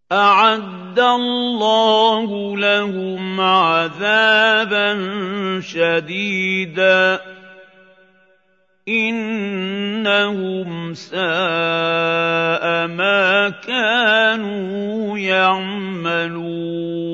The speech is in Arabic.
أَعَدَّ اللَّهُ لَهُمْ عَذَابًا شَدِيدًا ۖ إِنَّهُمْ سَاءَ مَا كَانُوا يَعْمَلُونَ